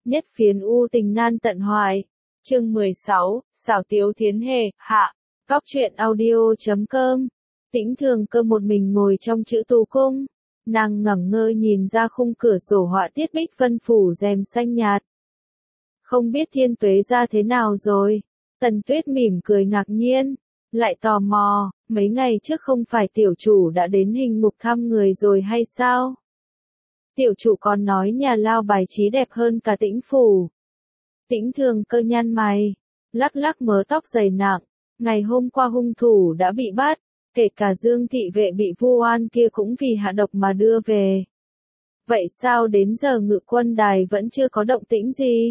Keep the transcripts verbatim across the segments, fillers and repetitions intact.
nhất phiến u tình nan tận hoài. Chương mười sáu, xảo tiếu thiến hề, hạ. Góc truyện audio chấm com. Tĩnh Thường Cơ một mình ngồi trong Chữ Tú Cung. Nàng ngẩn ngơ nhìn ra khung cửa sổ họa tiết bích vân phủ rèm xanh nhạt. Không biết Thiên Tuế ra thế nào rồi? Tần Tuyết mỉm cười ngạc nhiên, lại tò mò, mấy ngày trước không phải tiểu chủ đã đến hình mục thăm người rồi hay sao? Tiểu chủ còn nói nhà lao bài trí đẹp hơn cả Tĩnh phủ. Tĩnh Thường Cơ nhăn mày, lắc lắc mớ tóc dày nặng, ngày hôm qua hung thủ đã bị bắt, kể cả Dương thị vệ bị vu oan kia cũng vì hạ độc mà đưa về. Vậy sao đến giờ Ngự Quân Đài vẫn chưa có động tĩnh gì?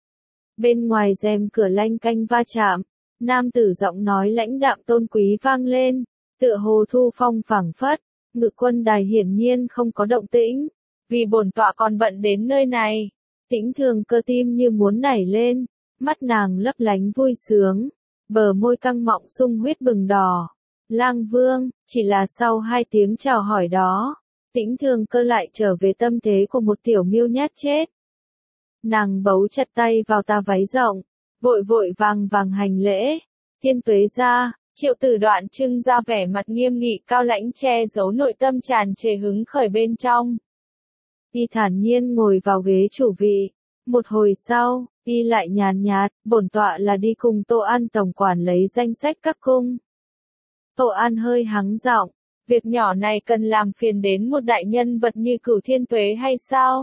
Bên ngoài rèm cửa lanh canh va chạm, nam tử giọng nói lãnh đạm tôn quý vang lên, tựa hồ thu phong phảng phất. Ngự Quân Đài hiển nhiên không có động tĩnh, vì bổn tọa còn bận đến nơi này. Tĩnh Thường Cơ tim như muốn nảy lên, mắt nàng lấp lánh vui sướng, bờ môi căng mọng sung huyết bừng đỏ. Lang Vương, chỉ là sau hai tiếng chào hỏi đó, Tĩnh Thường Cơ lại trở về tâm thế của một tiểu miêu nhát chết. Nàng bấu chặt tay vào tà váy rộng, vội vội vàng vàng hành lễ. Thiên Tuế ra. Triệu Tử Đoạn trưng ra vẻ mặt nghiêm nghị cao lãnh che giấu nội tâm tràn trề hứng khởi bên trong. Y thản nhiên ngồi vào ghế chủ vị. Một hồi sau, Y lại nhàn nhạt, bổn tọa là đi cùng Tô An tổng quản lấy danh sách các cung. Tô An hơi hắng giọng, việc nhỏ này cần làm phiền đến một đại nhân vật như Cửu Thiên Tuế hay sao?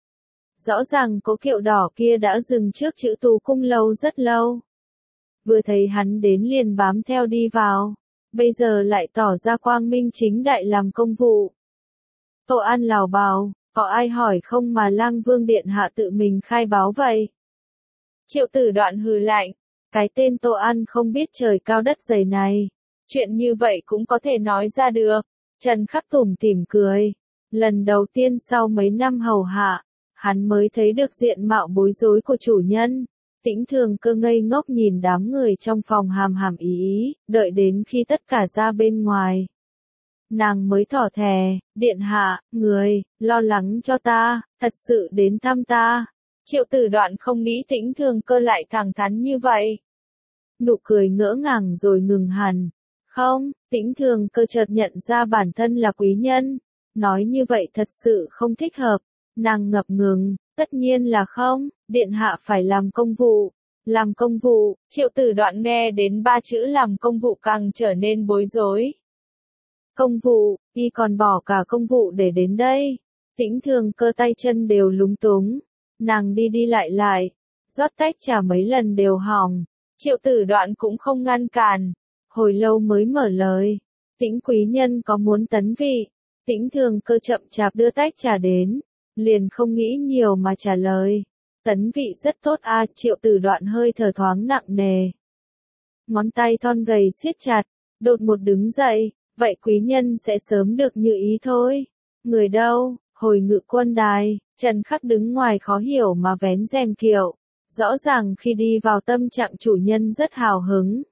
Rõ ràng Cố Kiệu Đỏ kia đã dừng trước Chữ Tú Cung lâu rất lâu. Vừa thấy hắn đến liền bám theo đi vào, bây giờ lại tỏ ra quang minh chính đại làm công vụ. Tô An lào bào, có ai hỏi không mà Lang Vương điện hạ tự mình khai báo vậy? Triệu Tử Đoạn hừ lạnh, cái tên Tô An không biết trời cao đất dày này, chuyện như vậy cũng có thể nói ra được. Trần Khắc tủm tỉm cười, lần đầu tiên sau mấy năm hầu hạ, hắn mới thấy được diện mạo bối rối của chủ nhân. Tĩnh Thường Cơ ngây ngốc nhìn đám người trong phòng hàm hàm ý ý, đợi đến khi tất cả ra bên ngoài. Nàng mới thỏ thè, điện hạ, người, lo lắng cho ta, thật sự đến thăm ta. Triệu Tử Đoạn không nghĩ Tĩnh Thường Cơ lại thẳng thắn như vậy. Nụ cười ngỡ ngàng rồi ngừng hẳn. Không, Tĩnh Thường Cơ chợt nhận ra bản thân là quý nhân. Nói như vậy thật sự không thích hợp. Nàng ngập ngừng, tất nhiên là không, điện hạ phải làm công vụ. Làm công vụ, Triệu Tử Đoạn nghe đến ba chữ làm công vụ càng trở nên bối rối. Công vụ, y còn bỏ cả công vụ để đến đây. Tĩnh Thường Cơ tay chân đều lúng túng. Nàng đi đi lại lại, rót tách trà mấy lần đều hỏng. Triệu Tử Đoạn cũng không ngăn cản. Hồi lâu mới mở lời. Tĩnh quý nhân có muốn tấn vị? Tĩnh Thường Cơ chậm chạp đưa tách trà đến, liền không nghĩ nhiều mà trả lời. Tấn vị rất tốt a. Triệu Tử Đoạn hơi thở thoáng nặng nề. Ngón tay thon gầy siết chặt, đột một đứng dậy, vậy quý nhân sẽ sớm được như ý thôi. Người đâu? Hồi Ngự Quân Đài. Trần Khắc đứng ngoài khó hiểu mà vén rèm kiệu. Rõ ràng khi đi vào tâm trạng chủ nhân rất hào hứng.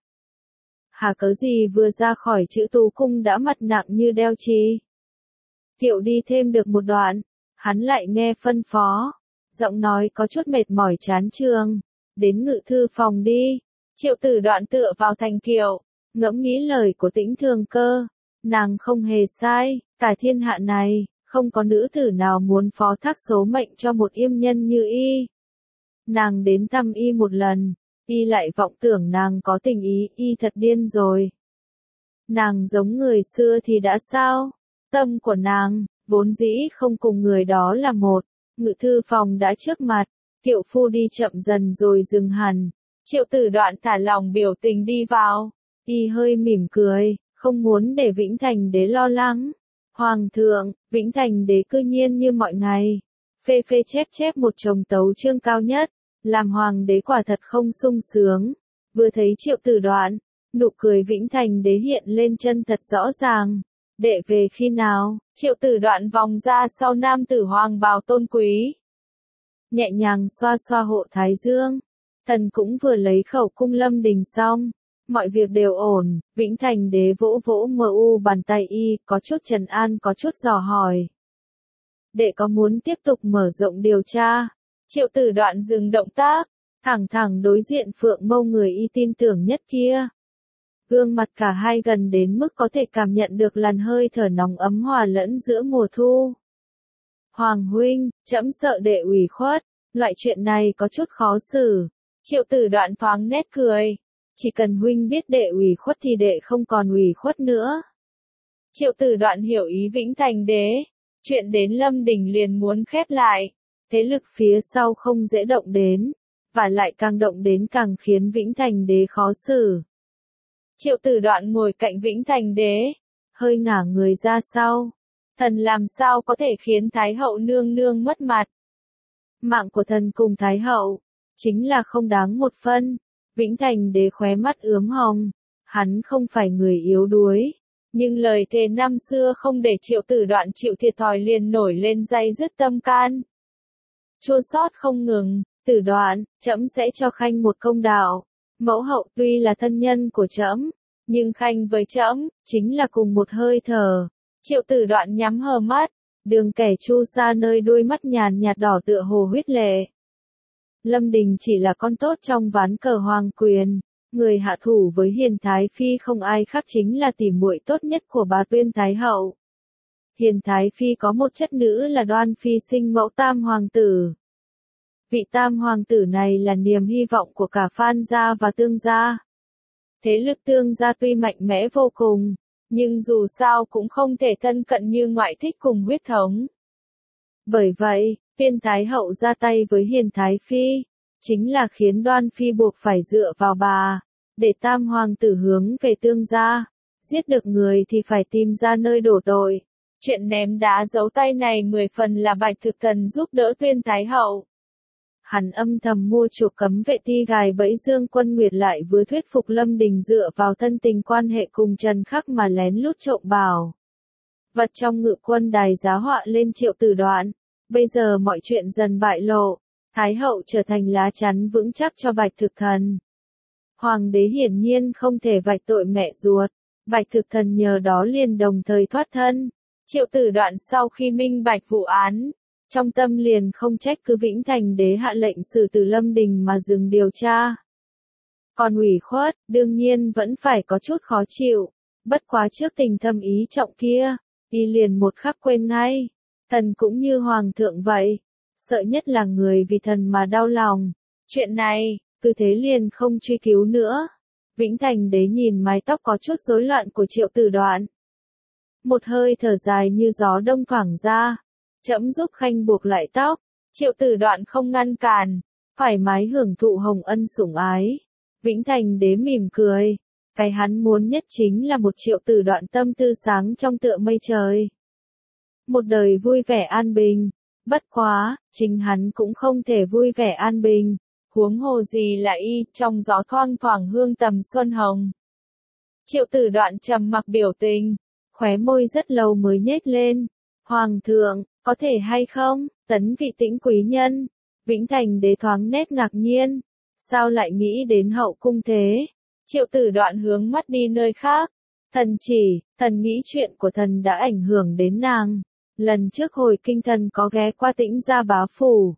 Hà cớ gì vừa ra khỏi Chữ Tú Cung đã mặt nặng như đeo chì. Kiệu đi thêm được một đoạn, hắn lại nghe phân phó. Giọng nói có chút mệt mỏi chán chường. Đến ngự thư phòng đi. Triệu Tử Đoạn tựa vào thành kiệu, ngẫm nghĩ lời của Tĩnh Thường Cơ. Nàng không hề sai, cả thiên hạ này, không có nữ tử nào muốn phó thác số mệnh cho một yêm nhân như y. Nàng đến thăm y một lần, y lại vọng tưởng nàng có tình ý, y thật điên rồi. Nàng giống người xưa thì đã sao? Tâm của nàng, vốn dĩ không cùng người đó là một. Ngự thư phòng đã trước mặt, kiệu phu đi chậm dần rồi dừng hẳn. Triệu Tử Đoạn thả lòng biểu tình đi vào, y hơi mỉm cười, không muốn để Vĩnh Thành Đế lo lắng. Hoàng thượng, Vĩnh Thành Đế cư nhiên như mọi ngày. Phê phê chép chép một chồng tấu chương cao nhất, làm Hoàng đế quả thật không sung sướng. Vừa thấy Triệu Tử Đoạn, nụ cười Vĩnh Thành Đế hiện lên chân thật rõ ràng. Đệ về khi nào? Triệu Tử Đoạn vòng ra sau nam tử hoàng bào tôn quý. Nhẹ nhàng xoa xoa hộ thái dương. Thần cũng vừa lấy khẩu cung lâm đình xong. Mọi việc đều ổn. Vĩnh Thành Đế vỗ vỗ mờ u bàn tay y, có chút trấn an có chút dò hỏi. Đệ có muốn tiếp tục mở rộng điều tra? Triệu Tử Đoạn dừng động tác, thẳng thẳng đối diện Phượng Mâu người y tin tưởng nhất kia. Gương mặt cả hai gần đến mức có thể cảm nhận được làn hơi thở nóng ấm hòa lẫn giữa mùa thu. Hoàng huynh, trẫm sợ đệ ủy khuất, loại chuyện này có chút khó xử. Triệu Tử Đoạn thoáng nét cười. Chỉ cần huynh biết đệ ủy khuất thì đệ không còn ủy khuất nữa. Triệu Tử Đoạn hiểu ý Vĩnh Thành Đế. Chuyện đến Lâm Đình liền muốn khép lại. Thế lực phía sau không dễ động đến. Và lại càng động đến càng khiến Vĩnh Thành Đế khó xử. Triệu Tử Đoạn ngồi cạnh Vĩnh Thành Đế. Hơi ngả người ra sau. Thần làm sao có thể khiến Thái hậu nương nương mất mặt. Mạng của thần cùng Thái hậu. Chính là không đáng một phân. Vĩnh Thành Đế khóe mắt ướm hồng. Hắn không phải người yếu đuối. Nhưng lời thề năm xưa không để Triệu Tử Đoạn chịu thiệt thòi liền nổi lên day dứt tâm can. Chua xót không ngừng. Tử Đoạn, trẫm sẽ cho Khanh một công đạo. Mẫu hậu tuy là thân nhân của trẫm, nhưng Khanh với trẫm chính là cùng một hơi thở. Triệu Tử Đoạn nhắm hờ mắt, đường kẻ chu sa nơi đôi mắt nhàn nhạt đỏ tựa hồ huyết lệ. Lâm Đình chỉ là con tốt trong ván cờ hoàng quyền, người hạ thủ với Hiền Thái Phi không ai khác chính là tỉ muội tốt nhất của bà Tuyên Thái hậu. Hiền Thái Phi có một chất nữ là Đoan Phi sinh mẫu Tam Hoàng tử. Vị Tam Hoàng tử này là niềm hy vọng của cả Phan gia và Tương gia. Thế lực Tương gia tuy mạnh mẽ vô cùng, nhưng dù sao cũng không thể thân cận như ngoại thích cùng huyết thống. Bởi vậy, Tuyên Thái hậu ra tay với Hiền Thái Phi, chính là khiến Đoan Phi buộc phải dựa vào bà, để Tam Hoàng tử hướng về Tương gia. Giết được người thì phải tìm ra nơi đổ tội. Chuyện ném đá giấu tay này mười phần là Bạch Thực Thần giúp đỡ Tuyên Thái hậu. Hắn âm thầm mua chuộc cấm vệ ti gài bẫy Dương Quân Nguyệt lại vừa thuyết phục Lâm Đình dựa vào thân tình quan hệ cùng Trần Khắc mà lén lút trộm bảo vật trong ngự quân đài giá họa lên Triệu Tử Đoạn. Bây giờ mọi chuyện dần bại lộ, Thái hậu trở thành lá chắn vững chắc cho Bạch Thực Thần. Hoàng đế hiển nhiên không thể vạch tội mẹ ruột, Bạch Thực Thần nhờ đó liền đồng thời thoát thân. Triệu Tử Đoạn sau khi minh bạch vụ án, trong tâm liền không trách cứ Vĩnh Thành Đế hạ lệnh xử tử Lâm Đình mà dừng điều tra. Còn ủy khuất, đương nhiên vẫn phải có chút khó chịu, bất quá trước tình thâm ý trọng kia, y liền một khắc quên ngay. Thần cũng như Hoàng thượng vậy, sợ nhất là người vì thần mà đau lòng. Chuyện này, cứ thế liền không truy cứu nữa. Vĩnh Thành Đế nhìn mái tóc có chút rối loạn của Triệu Tử Đoạn. Một hơi thở dài như gió đông thoảng ra. Trẫm giúp Khanh buộc lại tóc. Triệu Tử Đoạn không ngăn cản, thoải mái hưởng thụ hồng ân sủng ái. Vĩnh Thành Đế mỉm cười. Cái hắn muốn nhất chính là một Triệu Tử Đoạn tâm tư sáng trong tựa mây trời. Một đời vui vẻ an bình. Bất quá, chính hắn cũng không thể vui vẻ an bình. Huống hồ gì là y, trong gió thoang thoảng hương tầm xuân hồng. Triệu Tử Đoạn trầm mặc biểu tình, khóe môi rất lâu mới nhếch lên. Hoàng thượng, có thể hay không, tấn vị tĩnh quý nhân. Vĩnh Thành Đế thoáng nét ngạc nhiên. Sao lại nghĩ đến hậu cung thế? Triệu Tử Đoạn hướng mắt đi nơi khác. Thần chỉ, thần nghĩ chuyện của thần đã ảnh hưởng đến nàng. Lần trước hồi kinh thần có ghé qua Tĩnh gia bá phủ.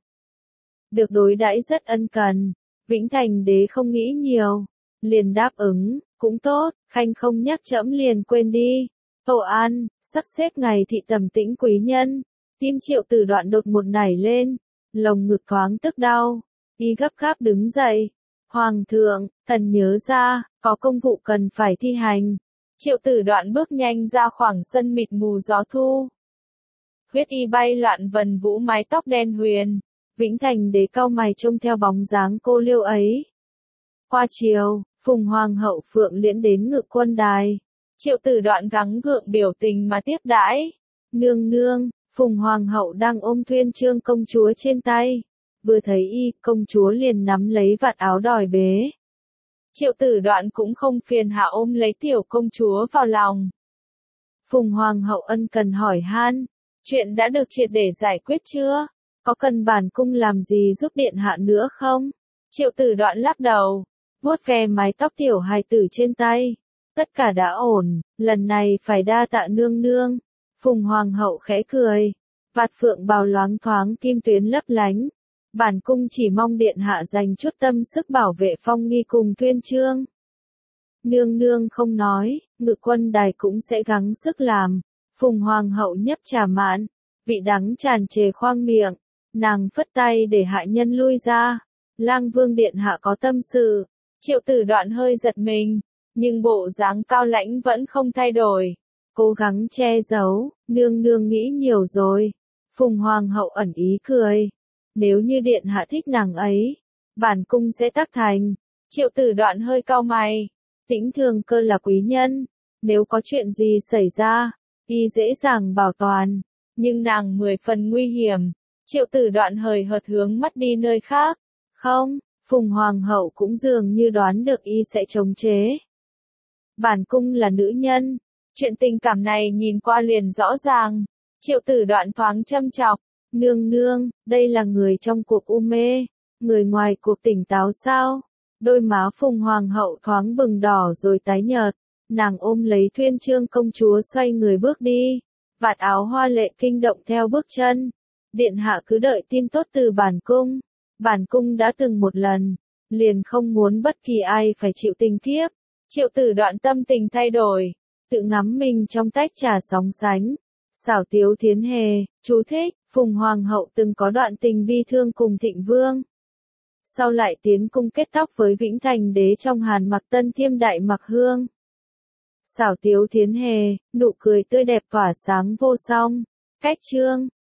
Được đối đãi rất ân cần. Vĩnh Thành Đế không nghĩ nhiều. Liền đáp ứng, cũng tốt, Khanh không nhắc trẫm liền quên đi. Tổ an, sắp xếp ngày thị tầm tĩnh quý nhân. Tim Triệu Tử Đoạn đột một nảy lên. Lồng ngực thoáng tức đau. Y gấp gáp đứng dậy. Hoàng thượng, thần nhớ ra, có công vụ cần phải thi hành. Triệu Tử Đoạn bước nhanh ra khoảng sân mịt mù gió thu. Huyết y bay loạn vần vũ mái tóc đen huyền. Vĩnh Thành Đế cau mày trông theo bóng dáng cô liêu ấy. Qua chiều, Phùng Hoàng hậu Phượng Liễn đến ngự quân đài. Triệu Tử Đoạn gắng gượng biểu tình mà tiếp đãi. Nương nương, Phùng Hoàng hậu đang ôm Thuyên Trương công chúa trên tay. Vừa thấy y, công chúa liền nắm lấy vạt áo đòi bế. Triệu Tử Đoạn cũng không phiền hà ôm lấy tiểu công chúa vào lòng. Phùng Hoàng hậu ân cần hỏi han. Chuyện đã được triệt để giải quyết chưa? Có cần bản cung làm gì giúp điện hạ nữa không? Triệu Tử Đoạn lắc đầu, vuốt ve mái tóc tiểu hài tử trên tay. Tất cả đã ổn, lần này phải đa tạ nương nương. Phùng Hoàng hậu khẽ cười. Vạt phượng bào loáng thoáng kim tuyến lấp lánh. Bản cung chỉ mong điện hạ dành chút tâm sức bảo vệ Phong Nghi cùng Tuyên Chương. Nương nương không nói, ngự quân đài cũng sẽ gắng sức làm. Phùng hoàng hậu nhấp trà mạn, vị đắng tràn trề khoang miệng, nàng phất tay để hạ nhân lui ra. Lang Vương điện hạ có tâm sự. Triệu Tử Đoạn hơi giật mình, nhưng bộ dáng cao lãnh vẫn không thay đổi, cố gắng che giấu. Nương nương nghĩ nhiều rồi. Phùng hoàng hậu ẩn ý cười, nếu như điện hạ thích nàng ấy, bản cung sẽ tác thành. Triệu Tử Đoạn hơi cau mày, Tĩnh Thường Cơ là quý nhân, nếu có chuyện gì xảy ra, y dễ dàng bảo toàn, nhưng nàng mười phần nguy hiểm. Triệu Tử Đoạn hời hợt hướng mắt đi nơi khác. Không, Phùng hoàng hậu cũng dường như đoán được y sẽ chống chế. Bản cung là nữ nhân, chuyện tình cảm này nhìn qua liền rõ ràng. Triệu Tử Đoạn thoáng châm chọc, nương nương, đây là người trong cuộc u mê, người ngoài cuộc tỉnh táo sao? Đôi má Phùng hoàng hậu thoáng bừng đỏ rồi tái nhợt, nàng ôm lấy Thuyên Chương công chúa xoay người bước đi, vạt áo hoa lệ kinh động theo bước chân. Điện hạ cứ đợi tin tốt từ bản cung, bản cung đã từng một lần, liền không muốn bất kỳ ai phải chịu tình kiếp. Triệu Tử Đoạn tâm tình thay đổi, tự ngắm mình trong tách trà sóng sánh. Xảo Tiếu Thiến Hề, chú thích, Phùng hoàng hậu từng có đoạn tình bi thương cùng Thịnh Vương. Sau lại tiến cung kết tóc với Vĩnh Thành đế trong Hàn Mặc Tân Thiêm Đại Mặc Hương. Xảo Tiếu Thiến Hề, nụ cười tươi đẹp tỏa sáng vô song. Cách chương